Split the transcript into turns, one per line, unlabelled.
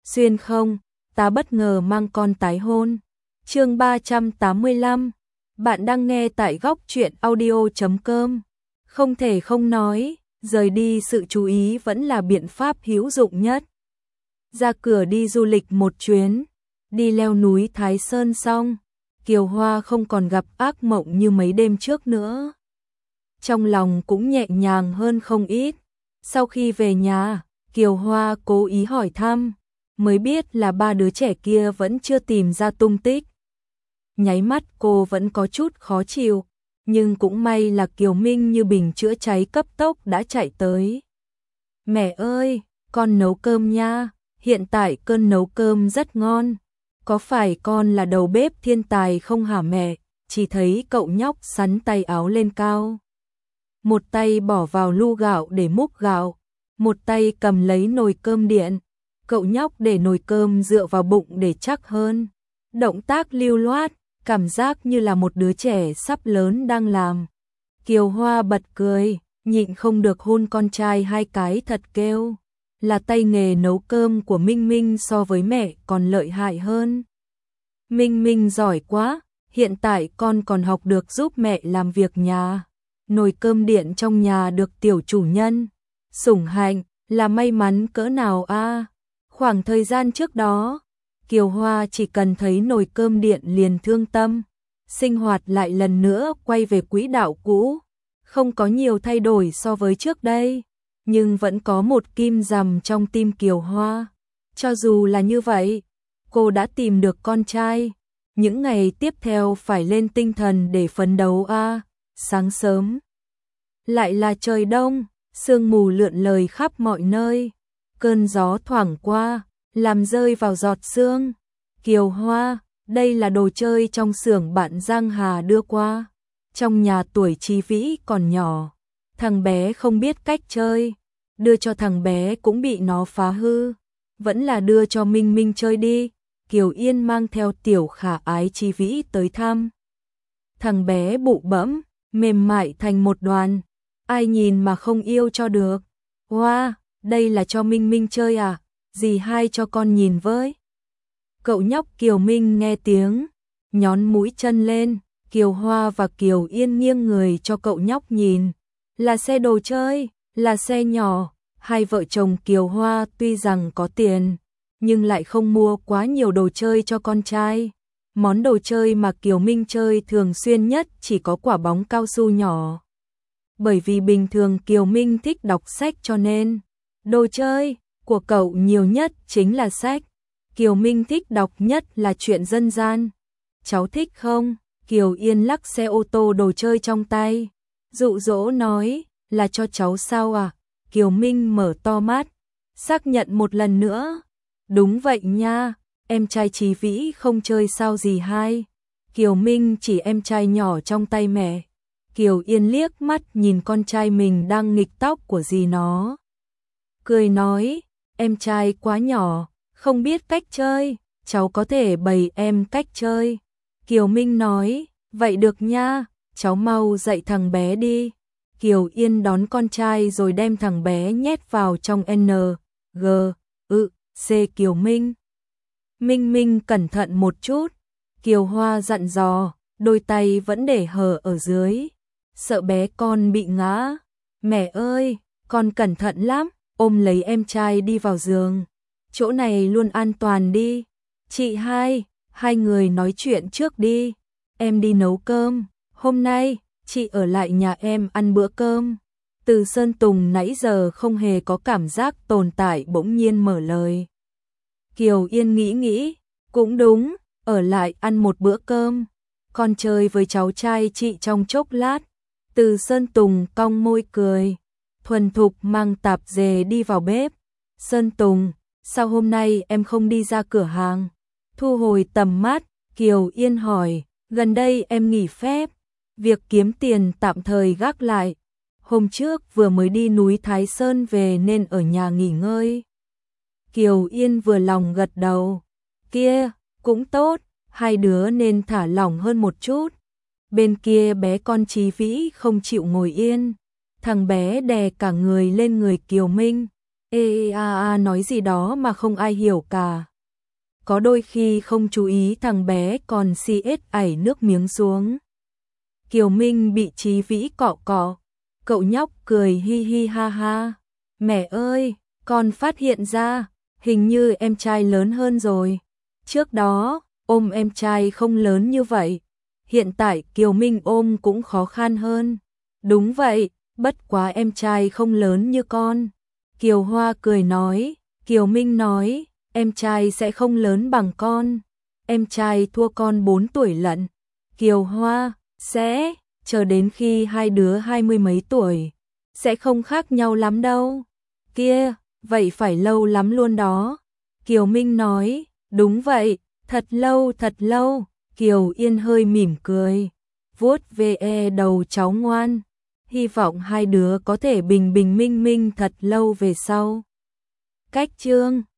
xuyên không, ta bất ngờ mang con tái hôn. Chương 385. Bạn đang nghe tại góc truyện audio.com. Không thể không nói, rời đi sự chú ý vẫn là biện pháp hữu dụng nhất. Ra cửa đi du lịch một chuyến, đi leo núi Thái Sơn xong, Kiều Hoa không còn gặp ác mộng như mấy đêm trước nữa. Trong lòng cũng nhẹ nhàng hơn không ít. Sau khi về nhà, Kiều Hoa cố ý hỏi thăm, mới biết là ba đứa trẻ kia vẫn chưa tìm ra tung tích. Nháy mắt cô vẫn có chút khó chịu, nhưng cũng may là Kiều Minh như bình chữa cháy cấp tốc đã chạy tới. Mẹ ơi, con nấu cơm nha, hiện tại cơm nấu cơm rất ngon. Có phải con là đầu bếp thiên tài không hả mẹ? Chỉ thấy cậu nhóc sắn tay áo lên cao. Một tay bỏ vào lu gạo để múc gạo, một tay cầm lấy nồi cơm điện. Cậu nhóc để nồi cơm dựa vào bụng để chắc hơn. Động tác lưu loát, cảm giác như là một đứa trẻ sắp lớn đang làm. Kiều Hoa bật cười, nhịn không được hôn con trai hai cái thật kêu. Là tay nghề nấu cơm của Minh Minh so với mẹ còn lợi hại hơn. Minh Minh giỏi quá, hiện tại con còn học được giúp mẹ làm việc nhà. Nồi cơm điện trong nhà được tiểu chủ nhân sủng hạnh, là may mắn cỡ nào a. Khoảng thời gian trước đó, Kiều Hoa chỉ cần thấy nồi cơm điện liền thương tâm, sinh hoạt lại lần nữa quay về quỹ đạo cũ, không có nhiều thay đổi so với trước đây, nhưng vẫn có một kim rằm trong tim Kiều Hoa. Cho dù là như vậy, cô đã tìm được con trai, những ngày tiếp theo phải lên tinh thần để phấn đấu a. Sáng sớm, lại là trời đông, sương mù lượn lờ khắp mọi nơi, cơn gió thoảng qua, làm rơi vào giọt sương. Kiều Hoa, đây là đồ chơi trong xưởng bạn Giang Hà đưa qua. Trong nhà tuổi Chí Vĩ còn nhỏ, thằng bé không biết cách chơi, đưa cho thằng bé cũng bị nó phá hư. Vẫn là đưa cho Minh Minh chơi đi. Kiều Yên mang theo tiểu khả ái Chí Vĩ tới thăm. Thằng bé bụ bẫm, mềm mại thành một đoàn, ai nhìn mà không yêu cho được. Hoa, đây là cho Minh Minh chơi à? Dì hai cho con nhìn với. Cậu nhóc Kiều Minh nghe tiếng, nhón mũi chân lên. Kiều Hoa và Kiều Yên nghiêng người cho cậu nhóc nhìn. Là xe đồ chơi, là xe nhỏ. Hai vợ chồng Kiều Hoa tuy rằng có tiền, nhưng lại không mua quá nhiều đồ chơi cho con trai. Món đồ chơi mà Kiều Minh chơi thường xuyên nhất chỉ có quả bóng cao su nhỏ. Bởi vì bình thường Kiều Minh thích đọc sách cho nên đồ chơi của cậu nhiều nhất chính là sách. Kiều Minh thích đọc nhất là truyện dân gian. Cháu thích không? Kiều Yên lắc xe ô tô đồ chơi trong tay, dụ dỗ nói, là cho cháu sao à? Kiều Minh mở to mắt, xác nhận một lần nữa. Đúng vậy nha, em trai Chí Vĩ không chơi sao dì hai. Kiều Minh chỉ em trai nhỏ trong tay mẹ. Kiều Yên liếc mắt nhìn con trai mình đang nghịch tóc của dì nó, cười nói, em trai quá nhỏ, không biết cách chơi, cháu có thể bày em cách chơi. Kiều Minh nói, vậy được nha, cháu mau dạy thằng bé đi. Kiều Yên đón con trai rồi đem thằng bé nhét vào trong C Kiều Minh. Minh Minh cẩn thận một chút. Kiều Hoa dặn dò, đôi tay vẫn để hở ở dưới, sợ bé con bị ngã. Mẹ ơi, con cẩn thận lắm, ôm lấy em trai đi vào giường. Chỗ này luôn an toàn đi. Chị hai người nói chuyện trước đi. Em đi nấu cơm, hôm nay chị ở lại nhà em ăn bữa cơm. Từ Sơn Tùng nãy giờ không hề có cảm giác tồn tại bỗng nhiên mở lời. Kiều Yên nghĩ, cũng đúng, ở lại ăn một bữa cơm. Con chơi với cháu trai chị trong chốc lát. Từ Sơn Tùng cong môi cười, thuần thục mang tạp dề đi vào bếp. Sơn Tùng, sao hôm nay em không đi ra cửa hàng? Thu hồi tầm mắt, Kiều Yên hỏi, gần đây em nghỉ phép, việc kiếm tiền tạm thời gác lại. Hôm trước vừa mới đi núi Thái Sơn về nên ở nhà nghỉ ngơi. Kiều Yên vừa lòng gật đầu, kia, cũng tốt, hai đứa nên thả lỏng hơn một chút. Bên kia bé con Chí Vĩ không chịu ngồi yên, thằng bé đè cả người lên người Kiều Minh, nói gì đó mà không ai hiểu cả. Có đôi khi không chú ý thằng bé còn ẩy nước miếng xuống. Kiều Minh bị Chí Vĩ cọ cọ, cậu nhóc cười hi hi ha ha. Mẹ ơi, con phát hiện ra, hình như em trai lớn hơn rồi. Trước đó, ôm em trai không lớn như vậy. Hiện tại Kiều Minh ôm cũng khó khăn hơn. Đúng vậy, bất quá em trai không lớn như con. Kiều Hoa cười nói, Kiều Minh nói, em trai sẽ không lớn bằng con. Em trai thua con 4 tuổi lận. Kiều Hoa, sẽ, chờ đến khi hai đứa 20 mấy tuổi, sẽ không khác nhau lắm đâu. Kia, vậy phải lâu lắm luôn đó. Kiều Minh nói, đúng vậy, thật lâu thật lâu. Kiều Yên hơi mỉm cười, vuốt ve đầu cháu ngoan. Hy vọng hai đứa có thể bình bình minh minh thật lâu về sau. Cách chương